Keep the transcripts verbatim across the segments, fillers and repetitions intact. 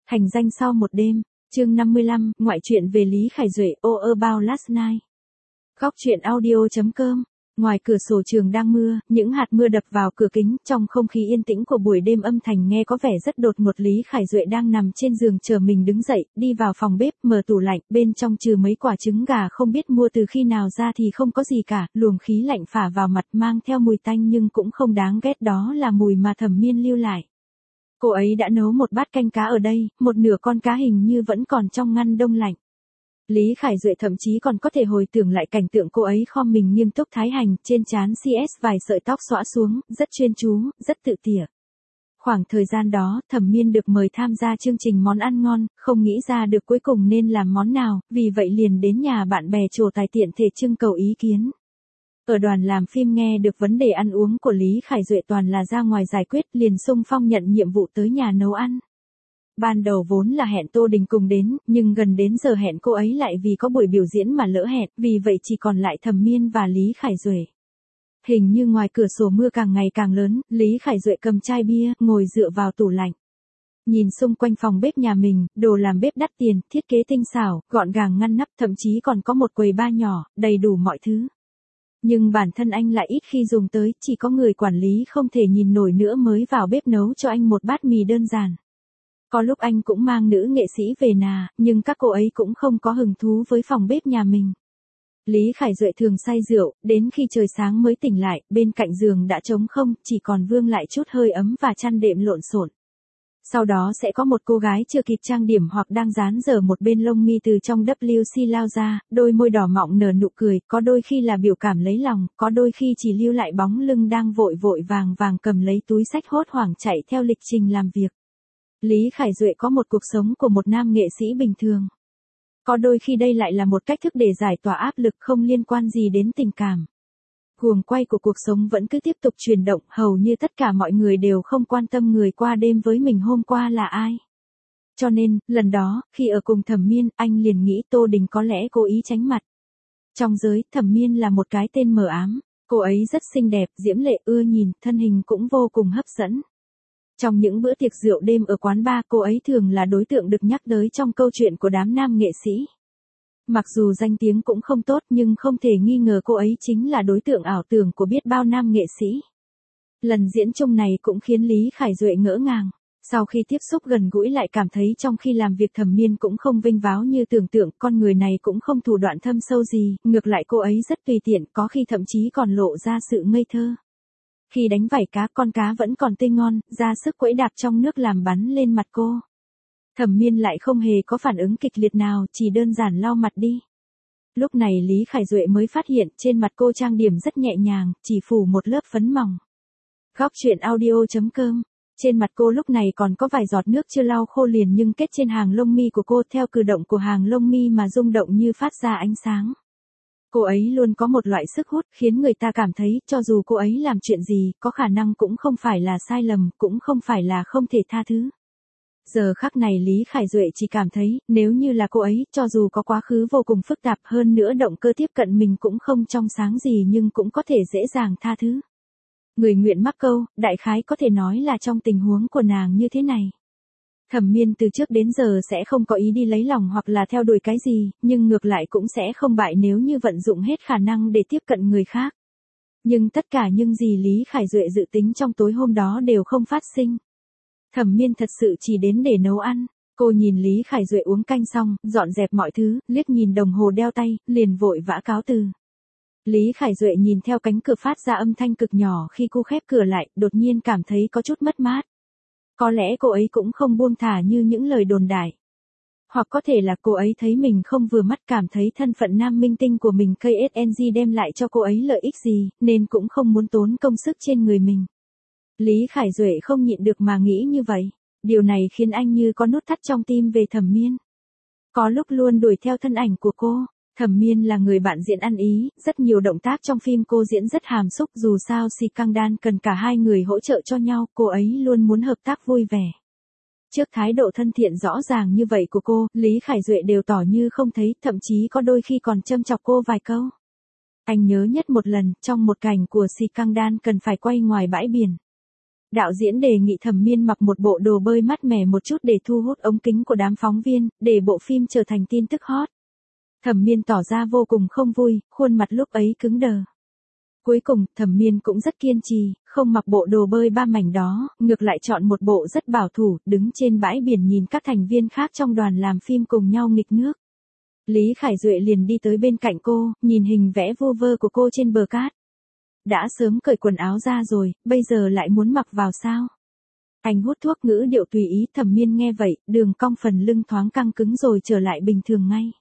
Thành danh sau một đêm, chương năm mươi lăm, ngoại truyện về Lý Khải Duệ, All About Last Night. Góc truyện audio chấm com. Ngoài cửa sổ trường đang mưa, những hạt mưa đập vào cửa kính, trong không khí yên tĩnh của buổi đêm âm thành nghe có vẻ rất đột ngột. Lý Khải Duệ đang nằm trên giường chờ mình đứng dậy, đi vào phòng bếp, mở tủ lạnh, bên trong trừ mấy quả trứng gà không biết mua từ khi nào ra thì không có gì cả, luồng khí lạnh phả vào mặt mang theo mùi tanh nhưng cũng không đáng ghét, đó là mùi mà Thẩm Miên lưu lại. Cô ấy đã nấu một bát canh cá ở đây, một nửa con cá hình như vẫn còn trong ngăn đông lạnh. Lý Khải Duệ thậm chí còn có thể hồi tưởng lại cảnh tượng cô ấy khom mình nghiêm túc thái hành, trên trán xê ét vài sợi tóc xõa xuống, rất chuyên chú, rất tự tỉa. Khoảng thời gian đó, Thẩm Miên được mời tham gia chương trình món ăn ngon, không nghĩ ra được cuối cùng nên làm món nào, vì vậy liền đến nhà bạn bè trổ tài tiện thể trưng cầu ý kiến. Ở đoàn làm phim nghe được vấn đề ăn uống của Lý Khải Duệ toàn là ra ngoài giải quyết, liền xung phong nhận nhiệm vụ tới nhà nấu ăn. Ban đầu vốn là hẹn Tô Đình cùng đến, nhưng gần đến giờ hẹn cô ấy lại vì có buổi biểu diễn mà lỡ hẹn, vì vậy chỉ còn lại Thẩm Miên và Lý Khải Duệ. Hình như ngoài cửa sổ mưa càng ngày càng lớn, Lý Khải Duệ cầm chai bia, ngồi dựa vào tủ lạnh. Nhìn xung quanh phòng bếp nhà mình, đồ làm bếp đắt tiền, thiết kế tinh xảo, gọn gàng ngăn nắp, thậm chí còn có một quầy bar nhỏ, đầy đủ mọi thứ. Nhưng bản thân anh lại ít khi dùng tới, chỉ có người quản lý không thể nhìn nổi nữa mới vào bếp nấu cho anh một bát mì đơn giản. Có lúc anh cũng mang nữ nghệ sĩ về nà, nhưng các cô ấy cũng không có hứng thú với phòng bếp nhà mình. Lý Khải Duệ thường say rượu, đến khi trời sáng mới tỉnh lại, bên cạnh giường đã trống không, chỉ còn vương lại chút hơi ấm và chăn đệm lộn xộn. Sau đó sẽ có một cô gái chưa kịp trang điểm hoặc đang dán dở một bên lông mi từ trong vê kép xê lao ra, đôi môi đỏ mọng nở nụ cười, có đôi khi là biểu cảm lấy lòng, có đôi khi chỉ lưu lại bóng lưng đang vội vội vàng vàng cầm lấy túi xách hốt hoảng chạy theo lịch trình làm việc. Lý Khải Duệ có một cuộc sống của một nam nghệ sĩ bình thường. Có đôi khi đây lại là một cách thức để giải tỏa áp lực không liên quan gì đến tình cảm. Guồng quay của cuộc sống vẫn cứ tiếp tục chuyển động, hầu như tất cả mọi người đều không quan tâm người qua đêm với mình hôm qua là ai. Cho nên, lần đó, khi ở cùng Thẩm Miên, anh liền nghĩ Tô Đình có lẽ cố ý tránh mặt. Trong giới, Thẩm Miên là một cái tên mờ ám, cô ấy rất xinh đẹp, diễm lệ, ưa nhìn, thân hình cũng vô cùng hấp dẫn. Trong những bữa tiệc rượu đêm ở quán bar, cô ấy thường là đối tượng được nhắc tới trong câu chuyện của đám nam nghệ sĩ. Mặc dù danh tiếng cũng không tốt nhưng không thể nghi ngờ cô ấy chính là đối tượng ảo tưởng của biết bao nam nghệ sĩ. Lần diễn chung này cũng khiến Lý Khải Duệ ngỡ ngàng. Sau khi tiếp xúc gần gũi lại cảm thấy trong khi làm việc Thẩm Miên cũng không vênh váo như tưởng tượng, con người này cũng không thủ đoạn thâm sâu gì, ngược lại cô ấy rất tùy tiện, có khi thậm chí còn lộ ra sự ngây thơ. Khi đánh vảy cá, con cá vẫn còn tươi ngon, ra sức quẫy đạp trong nước làm bắn lên mặt cô. Thẩm Miên lại không hề có phản ứng kịch liệt nào, chỉ đơn giản lau mặt đi. Lúc này Lý Khải Duệ mới phát hiện trên mặt cô trang điểm rất nhẹ nhàng, chỉ phủ một lớp phấn mỏng. Góc truyện audio chấm com. Trên mặt cô lúc này còn có vài giọt nước chưa lau khô liền nhưng kết trên hàng lông mi của cô, theo cử động của hàng lông mi mà rung động như phát ra ánh sáng. Cô ấy luôn có một loại sức hút khiến người ta cảm thấy cho dù cô ấy làm chuyện gì, có khả năng cũng không phải là sai lầm, cũng không phải là không thể tha thứ. Giờ khắc này Lý Khải Duệ chỉ cảm thấy, nếu như là cô ấy, cho dù có quá khứ vô cùng phức tạp hơn nữa động cơ tiếp cận mình cũng không trong sáng gì nhưng cũng có thể dễ dàng tha thứ. Người nguyện mắc câu, đại khái có thể nói là trong tình huống của nàng như thế này. Thẩm Miên từ trước đến giờ sẽ không có ý đi lấy lòng hoặc là theo đuổi cái gì, nhưng ngược lại cũng sẽ không bại nếu như vận dụng hết khả năng để tiếp cận người khác. Nhưng tất cả những gì Lý Khải Duệ dự tính trong tối hôm đó đều không phát sinh. Thẩm Miên thật sự chỉ đến để nấu ăn. Cô nhìn Lý Khải Duệ uống canh xong, dọn dẹp mọi thứ, liếc nhìn đồng hồ đeo tay, liền vội vã cáo từ. Lý Khải Duệ nhìn theo cánh cửa phát ra âm thanh cực nhỏ khi cô khép cửa lại, đột nhiên cảm thấy có chút mất mát. Có lẽ cô ấy cũng không buông thả như những lời đồn đại. Hoặc có thể là cô ấy thấy mình không vừa mắt, cảm thấy thân phận nam minh tinh của mình ca ét en giê đem lại cho cô ấy lợi ích gì, nên cũng không muốn tốn công sức trên người mình. Lý Khải Duệ không nhịn được mà nghĩ như vậy. Điều này khiến anh như có nút thắt trong tim về Thẩm Miên. Có lúc luôn đuổi theo thân ảnh của cô. Thẩm Miên là người bạn diễn ăn ý, rất nhiều động tác trong phim cô diễn rất hàm xúc, dù sao Skandal cần cả hai người hỗ trợ cho nhau, cô ấy luôn muốn hợp tác vui vẻ. Trước thái độ thân thiện rõ ràng như vậy của cô, Lý Khải Duệ đều tỏ như không thấy, thậm chí có đôi khi còn châm chọc cô vài câu. Anh nhớ nhất một lần, trong một cảnh của Skandal cần phải quay ngoài bãi biển. Đạo diễn đề nghị Thẩm Miên mặc một bộ đồ bơi mát mẻ một chút để thu hút ống kính của đám phóng viên, để bộ phim trở thành tin tức hot. Thẩm Miên tỏ ra vô cùng không vui, khuôn mặt lúc ấy cứng đờ. Cuối cùng, Thẩm Miên cũng rất kiên trì, không mặc bộ đồ bơi ba mảnh đó, ngược lại chọn một bộ rất bảo thủ, đứng trên bãi biển nhìn các thành viên khác trong đoàn làm phim cùng nhau nghịch nước. Lý Khải Duệ liền đi tới bên cạnh cô, nhìn hình vẽ vu vơ của cô trên bờ cát. Đã sớm cởi quần áo ra rồi, bây giờ lại muốn mặc vào sao? Anh hút thuốc ngữ điệu tùy ý. Thẩm Miên nghe vậy, đường cong phần lưng thoáng căng cứng rồi trở lại bình thường ngay.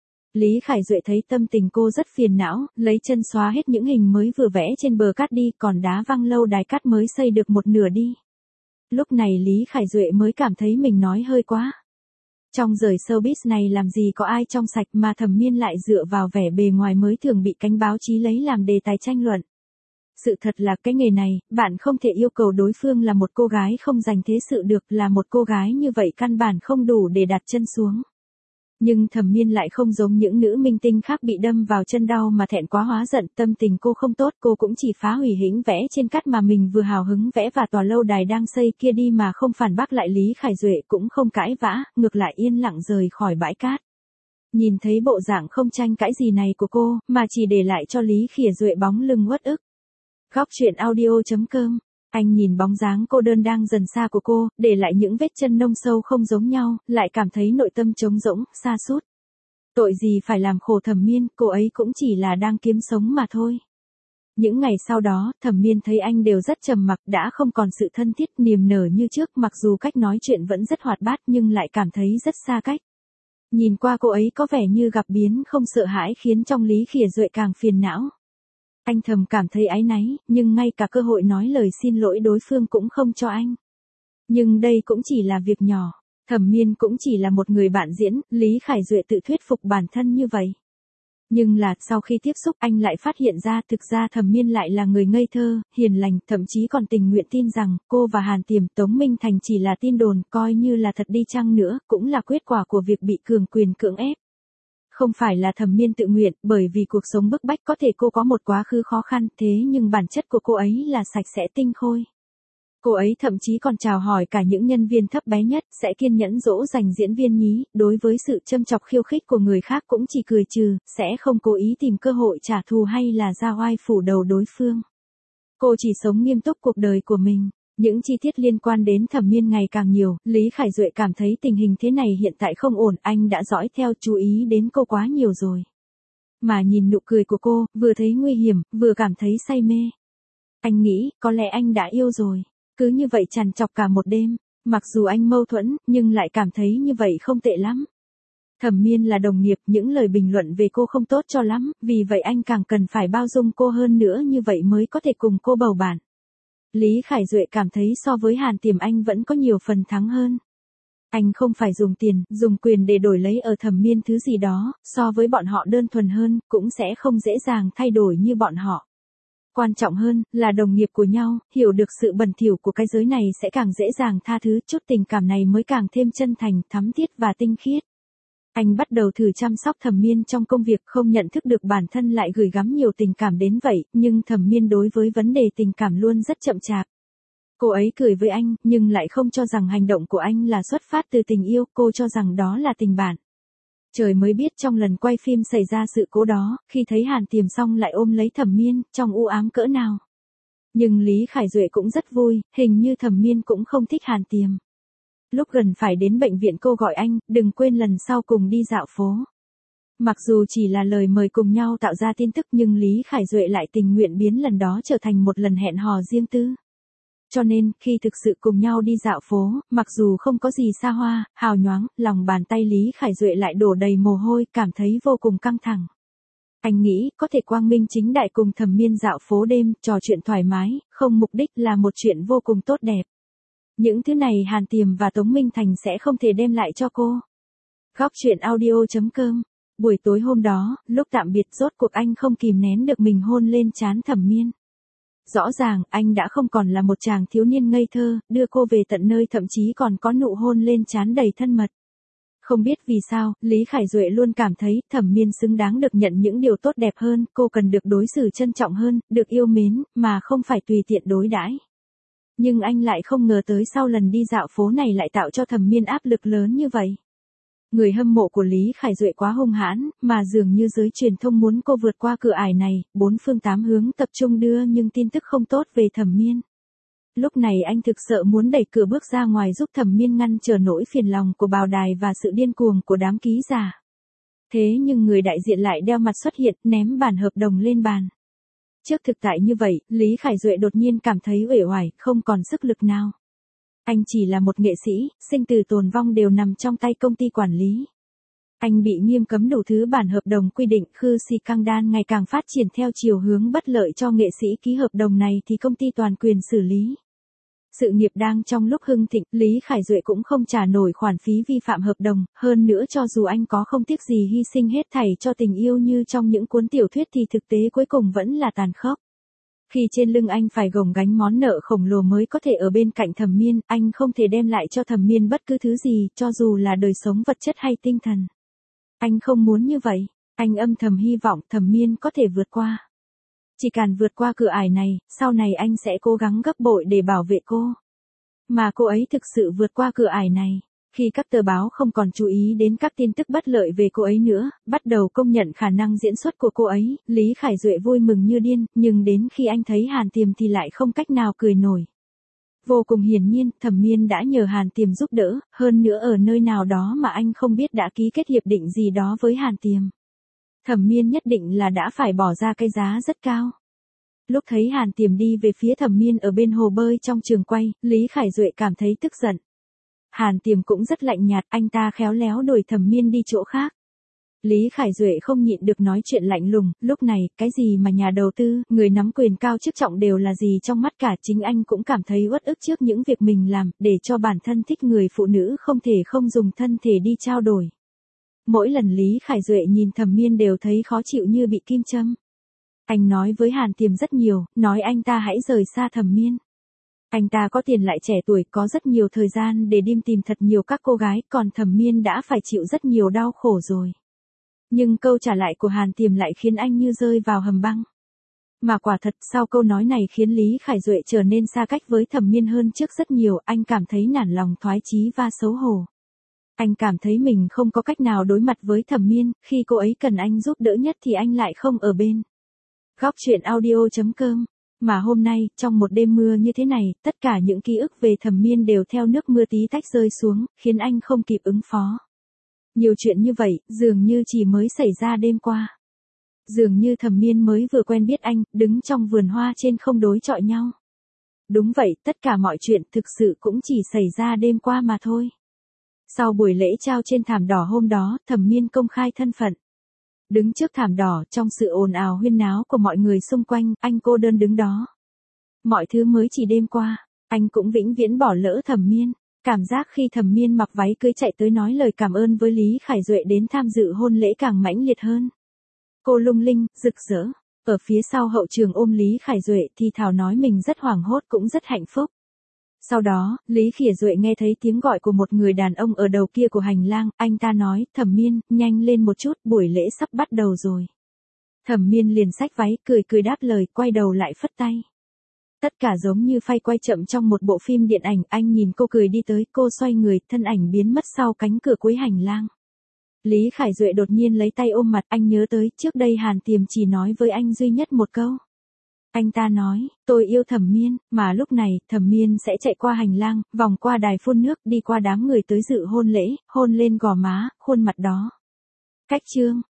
Lý Khải Duệ thấy tâm tình cô rất phiền não, lấy chân xóa hết những hình mới vừa vẽ trên bờ cát đi, còn đá văng lâu đài cát mới xây được một nửa đi. Lúc này Lý Khải Duệ mới cảm thấy mình nói hơi quá. Trong giới showbiz này làm gì có ai trong sạch mà Thẩm Miên lại dựa vào vẻ bề ngoài mới thường bị cánh báo chí lấy làm đề tài tranh luận. Sự thật là cái nghề này, bạn không thể yêu cầu đối phương là một cô gái không dành thế sự được, là một cô gái như vậy căn bản không đủ để đặt chân xuống. Nhưng Thẩm Miên lại không giống những nữ minh tinh khác bị đâm vào chân đau mà thẹn quá hóa giận, tâm tình cô không tốt, cô cũng chỉ phá hủy hình vẽ trên cát mà mình vừa hào hứng vẽ và tòa lâu đài đang xây kia đi mà không phản bác lại Lý Khải Duệ, cũng không cãi vã, ngược lại yên lặng rời khỏi bãi cát. Nhìn thấy bộ dạng không tranh cãi gì này của cô, mà chỉ để lại cho Lý Khải Duệ bóng lưng uất ức. Góc truyện audio chấm com. Anh nhìn bóng dáng cô đơn đang dần xa của cô, để lại những vết chân nông sâu không giống nhau, lại cảm thấy nội tâm trống rỗng, sa sút. Tội gì phải làm khổ Thẩm Miên, cô ấy cũng chỉ là đang kiếm sống mà thôi. Những ngày sau đó, Thẩm Miên thấy anh đều rất trầm mặc, đã không còn sự thân thiết niềm nở như trước, mặc dù cách nói chuyện vẫn rất hoạt bát nhưng lại cảm thấy rất xa cách. Nhìn qua cô ấy có vẻ như gặp biến không sợ hãi khiến trong Lý Khải Duệ càng phiền não. Anh thầm cảm thấy áy náy, nhưng ngay cả cơ hội nói lời xin lỗi đối phương cũng không cho anh. Nhưng đây cũng chỉ là việc nhỏ. Thẩm Miên cũng chỉ là một người bạn diễn, Lý Khải Duệ tự thuyết phục bản thân như vậy. Nhưng là, sau khi tiếp xúc anh lại phát hiện ra thực ra Thẩm Miên lại là người ngây thơ, hiền lành, thậm chí còn tình nguyện tin rằng cô và Hàn Tiềm, Tống Minh Thành chỉ là tin đồn, coi như là thật đi chăng nữa, cũng là kết quả của việc bị cường quyền cưỡng ép. Không phải là Thẩm Miên tự nguyện, bởi vì cuộc sống bức bách, có thể cô có một quá khứ khó khăn, thế nhưng bản chất của cô ấy là sạch sẽ tinh khôi. Cô ấy thậm chí còn chào hỏi cả những nhân viên thấp bé nhất, sẽ kiên nhẫn dỗ dành diễn viên nhí, đối với sự châm chọc khiêu khích của người khác cũng chỉ cười trừ, sẽ không cố ý tìm cơ hội trả thù hay là ra oai phủ đầu đối phương. Cô chỉ sống nghiêm túc cuộc đời của mình. Những chi tiết liên quan đến Thẩm Miên ngày càng nhiều, Lý Khải Duệ cảm thấy tình hình thế này hiện tại không ổn, anh đã dõi theo chú ý đến cô quá nhiều rồi. Mà nhìn nụ cười của cô, vừa thấy nguy hiểm, vừa cảm thấy say mê. Anh nghĩ, có lẽ anh đã yêu rồi. Cứ như vậy trằn trọc cả một đêm, mặc dù anh mâu thuẫn, nhưng lại cảm thấy như vậy không tệ lắm. Thẩm Miên là đồng nghiệp, những lời bình luận về cô không tốt cho lắm, vì vậy anh càng cần phải bao dung cô hơn nữa, như vậy mới có thể cùng cô bầu bạn. Lý Khải Duệ cảm thấy so với Hàn Tiềm anh vẫn có nhiều phần thắng hơn. Anh không phải dùng tiền, dùng quyền để đổi lấy ở Thẩm Miên thứ gì đó, so với bọn họ đơn thuần hơn, cũng sẽ không dễ dàng thay đổi như bọn họ. Quan trọng hơn, là đồng nghiệp của nhau, hiểu được sự bẩn thỉu của cái giới này sẽ càng dễ dàng tha thứ, chút tình cảm này mới càng thêm chân thành, thắm thiết và tinh khiết. Anh bắt đầu thử chăm sóc Thẩm Miên trong công việc, không nhận thức được bản thân lại gửi gắm nhiều tình cảm đến vậy, nhưng Thẩm Miên đối với vấn đề tình cảm luôn rất chậm chạp. Cô ấy cười với anh, nhưng lại không cho rằng hành động của anh là xuất phát từ tình yêu, cô cho rằng đó là tình bạn. Trời mới biết trong lần quay phim xảy ra sự cố đó, khi thấy Hàn Tiềm xong lại ôm lấy Thẩm Miên, trong u ám cỡ nào. Nhưng Lý Khải Duệ cũng rất vui, hình như Thẩm Miên cũng không thích Hàn Tiềm. Lúc gần phải đến bệnh viện cô gọi anh, đừng quên lần sau cùng đi dạo phố. Mặc dù chỉ là lời mời cùng nhau tạo ra tin tức nhưng Lý Khải Duệ lại tình nguyện biến lần đó trở thành một lần hẹn hò riêng tư. Cho nên, khi thực sự cùng nhau đi dạo phố, mặc dù không có gì xa hoa, hào nhoáng, lòng bàn tay Lý Khải Duệ lại đổ đầy mồ hôi, cảm thấy vô cùng căng thẳng. Anh nghĩ, có thể quang minh chính đại cùng Thẩm Miên dạo phố đêm, trò chuyện thoải mái, không mục đích là một chuyện vô cùng tốt đẹp. Những thứ này Hàn Tiềm và Tống Minh Thành sẽ không thể đem lại cho cô. Góc truyện audio chấm com. Buổi tối hôm đó, lúc tạm biệt rốt cuộc anh không kìm nén được mình hôn lên trán Thẩm Miên. Rõ ràng, anh đã không còn là một chàng thiếu niên ngây thơ, đưa cô về tận nơi, thậm chí còn có nụ hôn lên trán đầy thân mật. Không biết vì sao, Lý Khải Duệ luôn cảm thấy Thẩm Miên xứng đáng được nhận những điều tốt đẹp hơn, cô cần được đối xử trân trọng hơn, được yêu mến, mà không phải tùy tiện đối đãi. Nhưng anh lại không ngờ tới sau lần đi dạo phố này lại tạo cho Thẩm Miên áp lực lớn như vậy. Người hâm mộ của Lý Khải Duệ quá hung hãn, mà dường như giới truyền thông muốn cô vượt qua cửa ải này, bốn phương tám hướng tập trung đưa nhưng tin tức không tốt về Thẩm Miên. Lúc này anh thực sợ muốn đẩy cửa bước ra ngoài giúp Thẩm Miên ngăn trở nỗi phiền lòng của bào đài và sự điên cuồng của đám ký giả. Thế nhưng người đại diện lại đeo mặt xuất hiện, ném bản hợp đồng lên bàn. Trước thực tại như vậy, Lý Khải Duệ đột nhiên cảm thấy uể oải, không còn sức lực nào. Anh chỉ là một nghệ sĩ, sinh tử tồn vong đều nằm trong tay công ty quản lý. Anh bị nghiêm cấm đủ thứ bản hợp đồng quy định, Khư Si Cang Đan ngày càng phát triển theo chiều hướng bất lợi cho nghệ sĩ ký hợp đồng này thì công ty toàn quyền xử lý. Sự nghiệp đang trong lúc hưng thịnh, Lý Khải Duệ cũng không trả nổi khoản phí vi phạm hợp đồng, hơn nữa cho dù anh có không tiếc gì hy sinh hết thảy cho tình yêu như trong những cuốn tiểu thuyết thì thực tế cuối cùng vẫn là tàn khốc. Khi trên lưng anh phải gồng gánh món nợ khổng lồ mới có thể ở bên cạnh Thẩm Miên, anh không thể đem lại cho Thẩm Miên bất cứ thứ gì, cho dù là đời sống vật chất hay tinh thần. Anh không muốn như vậy, anh âm thầm hy vọng Thẩm Miên có thể vượt qua. Chỉ cần vượt qua cửa ải này, sau này anh sẽ cố gắng gấp bội để bảo vệ cô. Mà cô ấy thực sự vượt qua cửa ải này. Khi các tờ báo không còn chú ý đến các tin tức bất lợi về cô ấy nữa, bắt đầu công nhận khả năng diễn xuất của cô ấy, Lý Khải Duệ vui mừng như điên, nhưng đến khi anh thấy Hàn Tiềm thì lại không cách nào cười nổi. Vô cùng hiển nhiên, Thẩm Miên đã nhờ Hàn Tiềm giúp đỡ, hơn nữa ở nơi nào đó mà anh không biết đã ký kết hiệp định gì đó với Hàn Tiềm. Thẩm Miên nhất định là đã phải bỏ ra cái giá rất cao. Lúc thấy Hàn Tiềm đi về phía Thẩm Miên ở bên hồ bơi trong trường quay, Lý Khải Duệ cảm thấy tức giận. Hàn Tiềm cũng rất lạnh nhạt, anh ta khéo léo đuổi Thẩm Miên đi chỗ khác. Lý Khải Duệ không nhịn được nói chuyện lạnh lùng, lúc này, cái gì mà nhà đầu tư, người nắm quyền cao chức trọng đều là gì trong mắt cả, chính anh cũng cảm thấy uất ức trước những việc mình làm, để cho bản thân thích người phụ nữ không thể không dùng thân thể đi trao đổi. Mỗi lần Lý Khải Duệ nhìn Thẩm Miên đều thấy khó chịu như bị kim châm. Anh nói với Hàn Tiềm rất nhiều, nói anh ta hãy rời xa Thẩm Miên. Anh ta có tiền lại trẻ tuổi, có rất nhiều thời gian để đi tìm thật nhiều các cô gái, còn Thẩm Miên đã phải chịu rất nhiều đau khổ rồi. Nhưng câu trả lại của Hàn Tiềm lại khiến anh như rơi vào hầm băng. Mà quả thật sau câu nói này khiến Lý Khải Duệ trở nên xa cách với Thẩm Miên hơn trước rất nhiều, anh cảm thấy nản lòng thoái chí và xấu hổ. Anh cảm thấy mình không có cách nào đối mặt với Thẩm Miên, khi cô ấy cần anh giúp đỡ nhất thì anh lại không ở bên. Góc truyện audio chấm com. Mà hôm nay, trong một đêm mưa như thế này, tất cả những ký ức về Thẩm Miên đều theo nước mưa tí tách rơi xuống, khiến anh không kịp ứng phó. Nhiều chuyện như vậy, dường như chỉ mới xảy ra đêm qua. Dường như Thẩm Miên mới vừa quen biết anh, đứng trong vườn hoa trên không đối chọi nhau. Đúng vậy, tất cả mọi chuyện thực sự cũng chỉ xảy ra đêm qua mà thôi. Sau buổi lễ trao trên thảm đỏ hôm đó, Thẩm Miên công khai thân phận. Đứng trước thảm đỏ, trong sự ồn ào huyên náo của mọi người xung quanh, anh cô đơn đứng đó. Mọi thứ mới chỉ đêm qua, anh cũng vĩnh viễn bỏ lỡ Thẩm Miên. Cảm giác khi Thẩm Miên mặc váy cưới chạy tới nói lời cảm ơn với Lý Khải Duệ đến tham dự hôn lễ càng mãnh liệt hơn. Cô lung linh, rực rỡ, ở phía sau hậu trường ôm Lý Khải Duệ thì thào nói mình rất hoảng hốt cũng rất hạnh phúc. Sau đó, Lý Khải Duệ nghe thấy tiếng gọi của một người đàn ông ở đầu kia của hành lang, anh ta nói, Thẩm Miên, nhanh lên một chút, buổi lễ sắp bắt đầu rồi. Thẩm Miên liền xách váy, cười cười đáp lời, quay đầu lại phất tay. Tất cả giống như phay quay chậm trong một bộ phim điện ảnh, anh nhìn cô cười đi tới, cô xoay người, thân ảnh biến mất sau cánh cửa cuối hành lang. Lý Khải Duệ đột nhiên lấy tay ôm mặt, anh nhớ tới, trước đây Hàn Tiềm chỉ nói với anh duy nhất một câu. Anh ta nói, tôi yêu Thẩm Miên, mà lúc này, Thẩm Miên sẽ chạy qua hành lang, vòng qua đài phun nước, đi qua đám người tới dự hôn lễ, hôn lên gò má, khuôn mặt đó. Cách chương.